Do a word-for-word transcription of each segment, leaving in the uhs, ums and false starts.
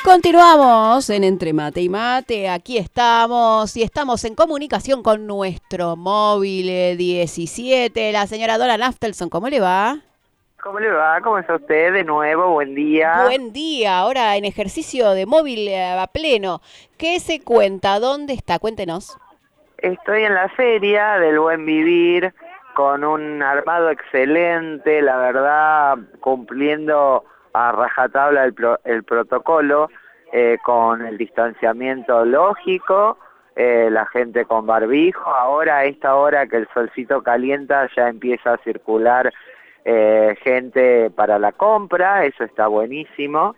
Continuamos en Entre Mate y Mate, aquí estamos y estamos en comunicación con nuestro móvil diecisiete, la señora Dora Naftelson. ¿Cómo le va? ¿Cómo le va? ¿Cómo está usted? De nuevo, buen día. Buen día, ahora en ejercicio de móvil a pleno. ¿Qué se cuenta? ¿Dónde está? Cuéntenos. Estoy en la feria del Buen Vivir con un armado excelente, la verdad, cumpliendo a rajatabla el, pro, el protocolo, eh, con el distanciamiento lógico, eh, la gente con barbijo. Ahora, a esta hora que el solcito calienta, ya empieza a circular eh, gente para la compra, eso está buenísimo.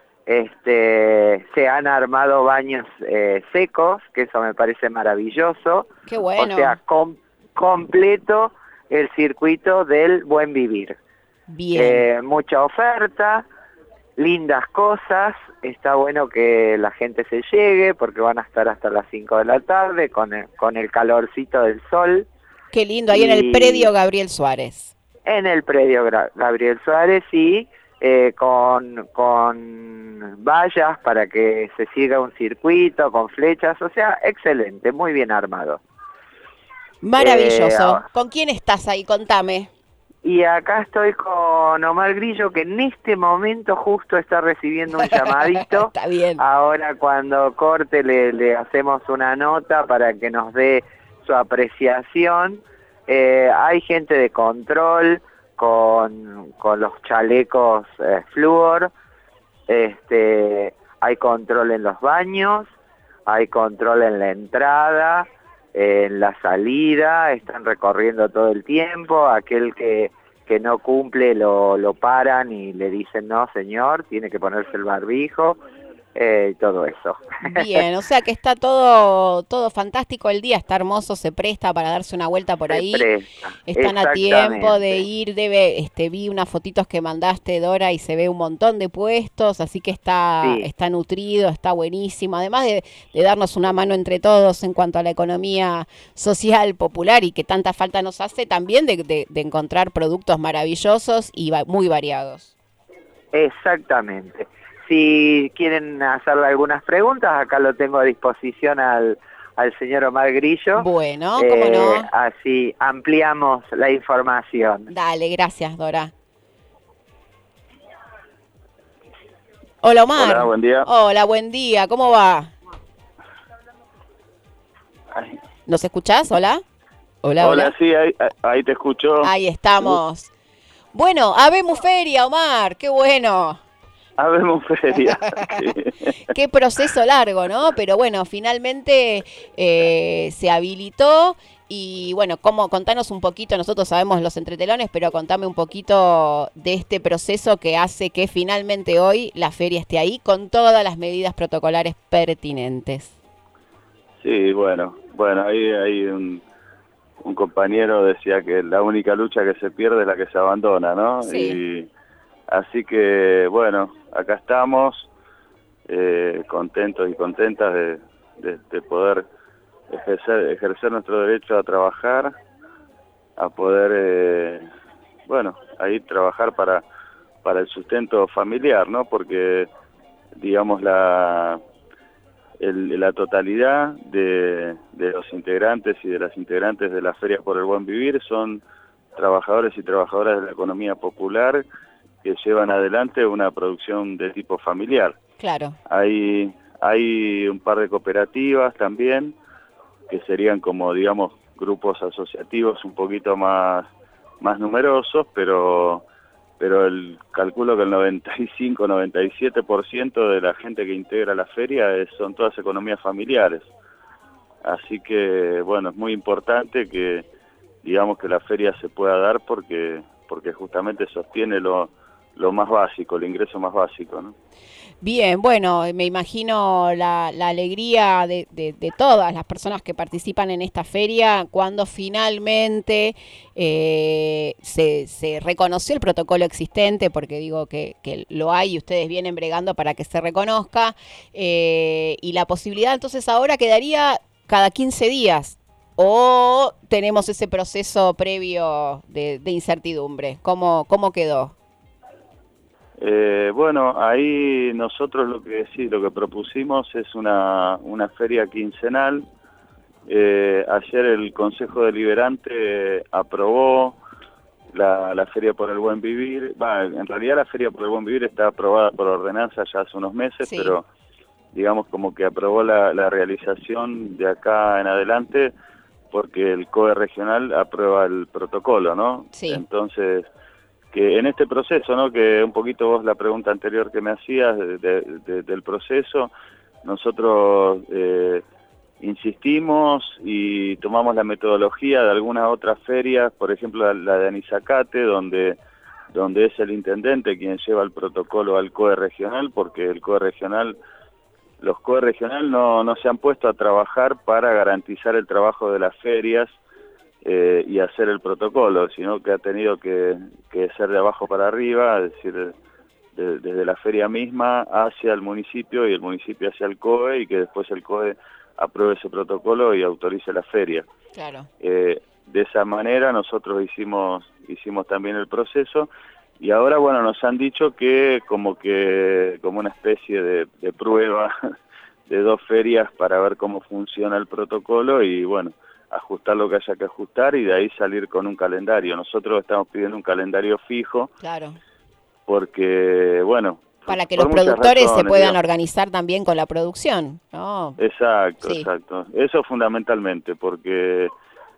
Este, se han armado baños eh, secos, que eso me parece maravilloso. Qué bueno. O sea, com completo el circuito del buen vivir. Bien. Eh, mucha oferta, lindas cosas, está bueno que la gente se llegue porque van a estar hasta las cinco de la tarde con el, con el calorcito del sol. Qué lindo, ahí y... en el predio Gabriel Suárez. En el predio Gabriel Suárez, sí. Eh, con, con vallas para que se siga un circuito, con flechas, o sea, excelente, muy bien armado. Maravilloso. Eh, ¿Con quién estás ahí? Contame. Y acá estoy con Omar Grillo, que en este momento justo está recibiendo un llamadito. Está bien. Ahora cuando corte le, le hacemos una nota para que nos dé su apreciación. Eh, hay gente de control, Con, con los chalecos eh, flúor, este, hay control en los baños, hay control en la entrada, en la salida, están recorriendo todo el tiempo, aquel que, que no cumple lo, lo paran y le dicen, no señor, tiene que ponerse el barbijo, eh, y todo eso. Bien, o sea que está todo todo fantástico el día, está hermoso, se presta para darse una vuelta por se ahí. Presta. Están a tiempo de ir, debe, este, vi unas fotitos que mandaste, Dora, y se ve un montón de puestos, así que está, sí. está nutrido, está buenísimo, además de, de darnos una mano entre todos en cuanto a la economía social, popular, y que tanta falta nos hace, también de, de, de encontrar productos maravillosos y va, muy variados. Exactamente. Si quieren hacerle algunas preguntas, acá lo tengo a disposición al, al señor Omar Grillo. Bueno, cómo eh, no. Así ampliamos la información. Dale, gracias, Dora. Hola, Omar. Hola, buen día. Hola, buen día. ¿Cómo va? Ay. ¿Nos escuchás? Hola. Hola, hola. Hola, sí, ahí, ahí te escucho. Ahí estamos. Bueno, habemos feria, Omar. Qué bueno. Habemos feria. Qué proceso largo, ¿no? Pero bueno, finalmente eh, se habilitó y bueno, cómo, contanos un poquito, nosotros sabemos los entretelones, pero contame un poquito de este proceso que hace que finalmente hoy la feria esté ahí con todas las medidas protocolares pertinentes. Sí, bueno, bueno, ahí hay un, un compañero decía que la única lucha que se pierde es la que se abandona, ¿no? Sí. Y así que, bueno, acá estamos, eh, contentos y contentas de, de, de poder ejercer, ejercer nuestro derecho a trabajar, a poder, eh, bueno, ahí trabajar para, para el sustento familiar, ¿no? Porque, digamos, la, el, la totalidad de, de los integrantes y de las integrantes de la Feria por el Buen Vivir son trabajadores y trabajadoras de la economía popular, que llevan adelante una producción de tipo familiar. Claro. Hay, hay un par de cooperativas también, que serían como, digamos, grupos asociativos un poquito más, más numerosos, pero, pero el, calculo que el noventa y cinco, noventa y siete por ciento de la gente que integra la feria es, son todas economías familiares. Así que, bueno, es muy importante que, digamos, que la feria se pueda dar porque, porque justamente sostiene lo lo más básico, el ingreso más básico, ¿no? Bien, bueno, me imagino la, la alegría de, de, de todas las personas que participan en esta feria cuando finalmente eh, se, se reconoció el protocolo existente, porque digo que, que lo hay y ustedes vienen bregando para que se reconozca, eh, y la posibilidad entonces ahora quedaría cada quince días, o tenemos ese proceso previo de, de incertidumbre. ¿Cómo, cómo quedó? Eh, bueno, ahí nosotros lo que sí, lo que propusimos es una, una feria quincenal. Eh, ayer el Consejo Deliberante eh, aprobó la, la Feria por el Buen Vivir. Va, en realidad la Feria por el Buen Vivir está aprobada por ordenanza ya hace unos meses, Sí. pero digamos como que aprobó la, la realización de acá en adelante porque el C O E regional aprueba el protocolo, ¿no? Sí. Entonces, que en este proceso, ¿no? Que un poquito vos la pregunta anterior que me hacías de, de, de, del proceso, nosotros eh, insistimos y tomamos la metodología de algunas otras ferias, por ejemplo la, la de Anizacate, donde, donde es el intendente quien lleva el protocolo al C O E regional, porque el C O E regional, los C O E regional no, no se han puesto a trabajar para garantizar el trabajo de las ferias, Eh, y hacer el protocolo, sino que ha tenido que, que ser de abajo para arriba, es decir, de, de, desde la feria misma hacia el municipio y el municipio hacia el C O E, y que después el C O E apruebe ese protocolo y autorice la feria. Claro. Eh, de esa manera nosotros hicimos, hicimos también el proceso, y ahora bueno, nos han dicho que como que como una especie de, de prueba de dos ferias para ver cómo funciona el protocolo y bueno, ajustar lo que haya que ajustar y de ahí salir con un calendario. Nosotros estamos pidiendo un calendario fijo. Claro. Porque, bueno... Para que por los muchas productores razones, se puedan digamos. organizar también con la producción, ¿no? Exacto, Sí. exacto. Eso fundamentalmente, porque,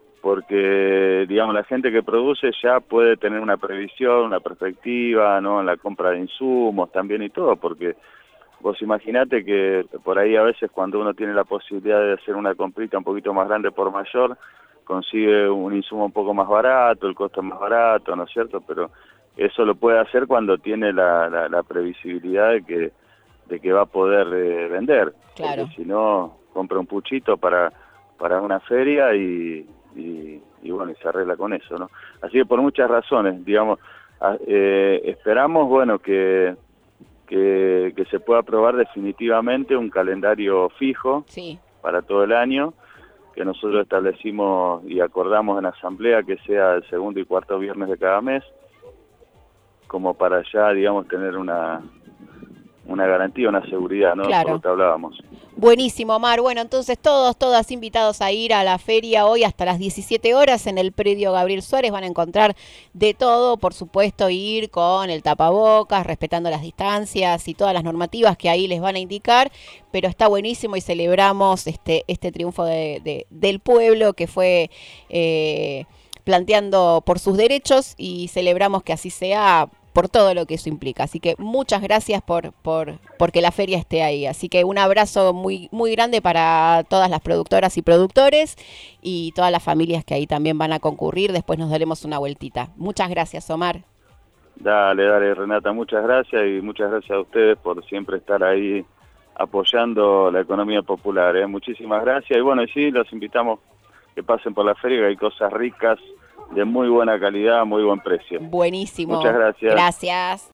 porque, digamos, la gente que produce ya puede tener una previsión, una perspectiva, ¿no? En la compra de insumos también y todo, porque... Vos imaginate que por ahí a veces cuando uno tiene la posibilidad de hacer una comprita un poquito más grande por mayor, consigue un insumo un poco más barato, el costo es más barato, ¿no es cierto? Pero eso lo puede hacer cuando tiene la, la, la previsibilidad de que, de que va a poder eh, vender. Claro. Porque si no, compra un puchito para, para una feria y, y, y bueno, y se arregla con eso, ¿no? Así que por muchas razones, digamos, a, eh, esperamos, bueno, que... Que, que se pueda aprobar definitivamente un calendario fijo Sí. para todo el año, que nosotros establecimos y acordamos en asamblea que sea el segundo y cuarto viernes de cada mes, como para ya, digamos, tener una, una garantía, una seguridad, ¿no? Claro. Por lo que hablábamos. Buenísimo, Omar. Bueno, entonces todos, todas invitados a ir a la feria hoy hasta las diecisiete horas en el predio Gabriel Suárez. Van a encontrar de todo, por supuesto, ir con el tapabocas, respetando las distancias y todas las normativas que ahí les van a indicar, pero está buenísimo y celebramos este, este triunfo de, de, del pueblo que fue eh, planteando por sus derechos y celebramos que así sea por todo lo que eso implica. Así que muchas gracias por, por porque la feria esté ahí. Así que un abrazo muy, muy grande para todas las productoras y productores y todas las familias que ahí también van a concurrir. Después nos daremos una vueltita. Muchas gracias, Omar. Dale, dale, Renata, muchas gracias y muchas gracias a ustedes por siempre estar ahí apoyando la economía popular, ¿eh? Muchísimas gracias y bueno, y sí, los invitamos que pasen por la feria, que hay cosas ricas, de muy buena calidad, muy buen precio. Buenísimo. Muchas gracias. Gracias.